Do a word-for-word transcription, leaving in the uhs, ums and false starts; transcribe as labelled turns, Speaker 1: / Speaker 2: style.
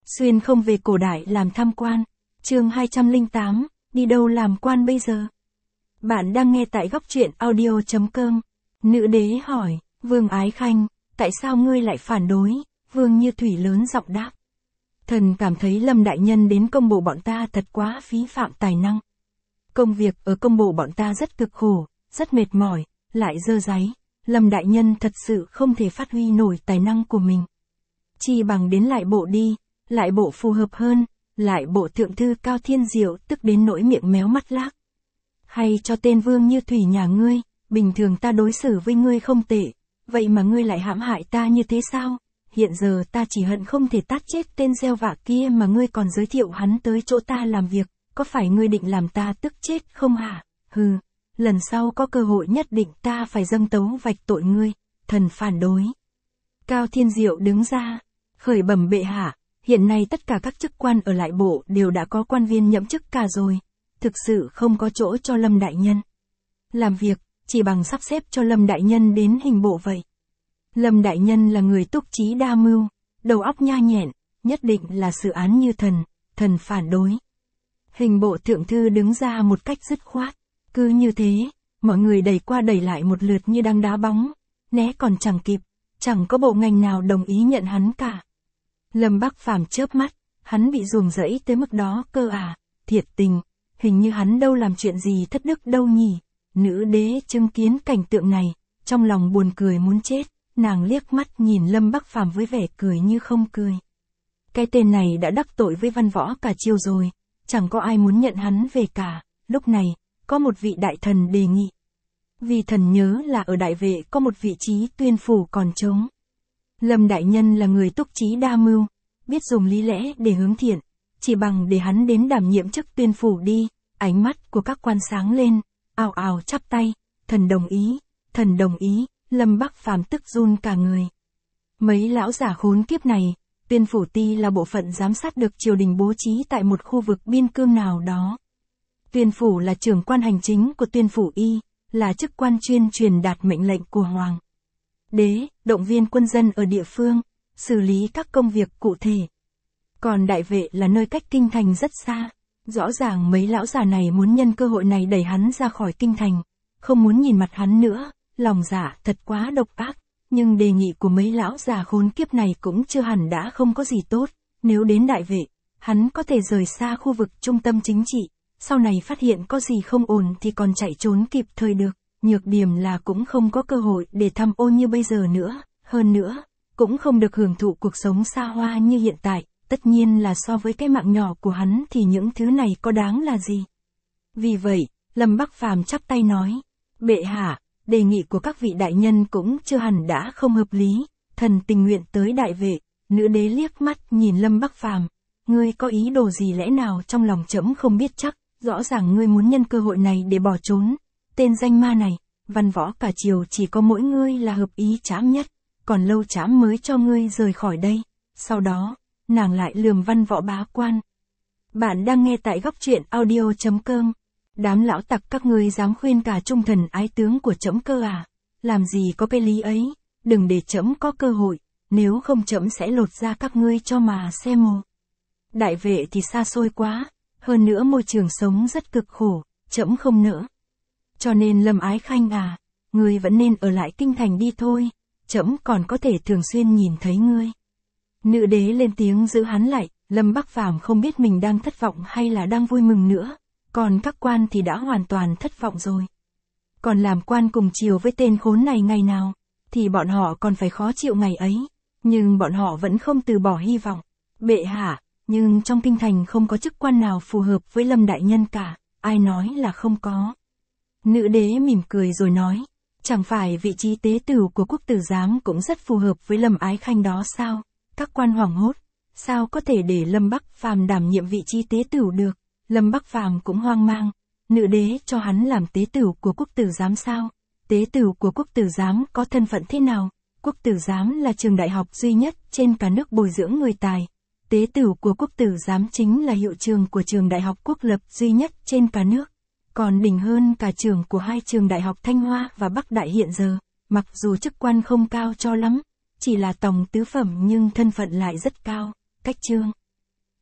Speaker 1: Xuyên không về cổ đại làm tham quan. Chương hai trăm lẻ tám, đi đâu làm quan bây giờ? Bạn đang nghe tại góc truyện audio chấm com. Nữ đế hỏi, Vương Ái Khanh, tại sao ngươi lại phản đối? Vương Như Thủy lớn giọng đáp. Thần cảm thấy Lâm đại nhân đến công bộ bọn ta thật quá phí phạm tài năng. Công việc ở công bộ bọn ta rất cực khổ, rất mệt mỏi, lại dơ dáy. Lâm đại nhân thật sự không thể phát huy nổi tài năng của mình. Chi bằng đến lại bộ đi, lại bộ phù hợp hơn, lại bộ thượng thư Cao Thiên Diệu tức đến nỗi miệng méo mắt lác. Hay cho tên Vương Như Thủy nhà ngươi, bình thường ta đối xử với ngươi không tệ, vậy mà ngươi lại hãm hại ta như thế sao? Hiện giờ ta chỉ hận không thể tát chết tên gieo vạ kia mà ngươi còn giới thiệu hắn tới chỗ ta làm việc, có phải ngươi định làm ta tức chết không hả? Hừ, lần sau có cơ hội nhất định ta phải dâng tấu vạch tội ngươi, thần phản đối. Cao Thiên Diệu đứng ra, khởi bẩm bệ hạ, hiện nay tất cả các chức quan ở lại bộ đều đã có quan viên nhậm chức cả rồi, thực sự không có chỗ cho Lâm đại nhân làm việc, chỉ bằng sắp xếp cho Lâm đại nhân đến hình bộ vậy. Lâm đại nhân là người túc trí đa mưu, đầu óc nha nhẹn, nhất định là xử án như thần, thần phản đối. Hình bộ thượng thư đứng ra một cách dứt khoát, cứ như thế, mọi người đẩy qua đẩy lại một lượt như đang đá bóng, né còn chẳng kịp, chẳng có bộ ngành nào đồng ý nhận hắn cả. Lâm Bắc Phàm chớp mắt, hắn bị ruồng rẫy tới mức đó cơ à, thiệt tình, hình như hắn đâu làm chuyện gì thất đức đâu nhỉ. Nữ đế chứng kiến cảnh tượng này, trong lòng buồn cười muốn chết, nàng liếc mắt nhìn Lâm Bắc Phàm với vẻ cười như không cười. Cái tên này đã đắc tội với văn võ cả triều rồi, chẳng có ai muốn nhận hắn về cả. Lúc này, có một vị đại thần đề nghị. Vì thần nhớ là ở đại vệ có một vị trí tuyên phủ còn trống. Lâm đại nhân là người túc trí đa mưu, biết dùng lý lẽ để hướng thiện, chỉ bằng để hắn đến đảm nhiệm chức tuyên phủ đi. Ánh mắt của các quan sáng lên, ào ào chắp tay, thần đồng ý, thần đồng ý. Lâm Bắc Phàm tức run cả người. Mấy lão giả khốn kiếp này, tuyên phủ ti là bộ phận giám sát được triều đình bố trí tại một khu vực biên cương nào đó. Tuyên phủ là trưởng quan hành chính của tuyên phủ y, là chức quan chuyên truyền đạt mệnh lệnh của hoàng đế, động viên quân dân ở địa phương, xử lý các công việc cụ thể. Còn đại vệ là nơi cách kinh thành rất xa, rõ ràng mấy lão già này muốn nhân cơ hội này đẩy hắn ra khỏi kinh thành, không muốn nhìn mặt hắn nữa, lòng dạ thật quá độc ác, nhưng đề nghị của mấy lão già khốn kiếp này cũng chưa hẳn đã không có gì tốt, nếu đến đại vệ, hắn có thể rời xa khu vực trung tâm chính trị, sau này phát hiện có gì không ổn thì còn chạy trốn kịp thời được. Nhược điểm là cũng không có cơ hội để tham ô như bây giờ nữa, hơn nữa, cũng không được hưởng thụ cuộc sống xa hoa như hiện tại, tất nhiên là so với cái mạng nhỏ của hắn thì những thứ này có đáng là gì. Vì vậy, Lâm Bắc Phàm chắp tay nói, bệ hạ, đề nghị của các vị đại nhân cũng chưa hẳn đã không hợp lý, thần tình nguyện tới đại vệ. Nữ đế liếc mắt nhìn Lâm Bắc Phàm, ngươi có ý đồ gì lẽ nào trong lòng trẫm không biết chắc, rõ ràng ngươi muốn nhân cơ hội này để bỏ trốn. Tên danh ma này, văn võ cả triều chỉ có mỗi ngươi là hợp ý trẫm nhất, còn lâu trẫm mới cho ngươi rời khỏi đây. Sau đó, nàng lại lườm văn võ bá quan. Bạn đang nghe tại góc truyện audio chấm com. Đám lão tặc các ngươi dám khuyên cả trung thần ái tướng của trẫm cơ à? Làm gì có cái lý ấy, đừng để trẫm có cơ hội, nếu không trẫm sẽ lột ra các ngươi cho mà xem mồ. Đại vệ thì xa xôi quá, hơn nữa môi trường sống rất cực khổ, trẫm không nỡ. Cho nên Lâm Ái Khanh à, ngươi vẫn nên ở lại kinh thành đi thôi, trẫm còn có thể thường xuyên nhìn thấy ngươi. Nữ đế lên tiếng giữ hắn lại, Lâm Bắc Phàm không biết mình đang thất vọng hay là đang vui mừng nữa, còn các quan thì đã hoàn toàn thất vọng rồi. Còn làm quan cùng chiều với tên khốn này ngày nào, thì bọn họ còn phải khó chịu ngày ấy, nhưng bọn họ vẫn không từ bỏ hy vọng. Bệ hạ, nhưng trong kinh thành không có chức quan nào phù hợp với Lâm đại nhân cả, ai nói là không có. Nữ đế mỉm cười rồi nói, chẳng phải vị trí tế tửu của quốc tử giám cũng rất phù hợp với Lâm Ái Khanh đó sao? Các quan hoảng hốt, sao có thể để Lâm Bắc Phàm đảm nhiệm vị trí tế tửu được? Lâm Bắc Phàm cũng hoang mang, nữ đế cho hắn làm tế tửu của quốc tử giám sao? Tế tửu của quốc tử giám có thân phận thế nào? Quốc tử giám là trường đại học duy nhất trên cả nước bồi dưỡng người tài. Tế tửu của quốc tử giám chính là hiệu trường của trường đại học quốc lập duy nhất trên cả nước. Còn đỉnh hơn cả trường của hai trường đại học Thanh Hoa và Bắc Đại hiện giờ, mặc dù chức quan không cao cho lắm, chỉ là tòng tứ phẩm nhưng thân phận lại rất cao. Cách chương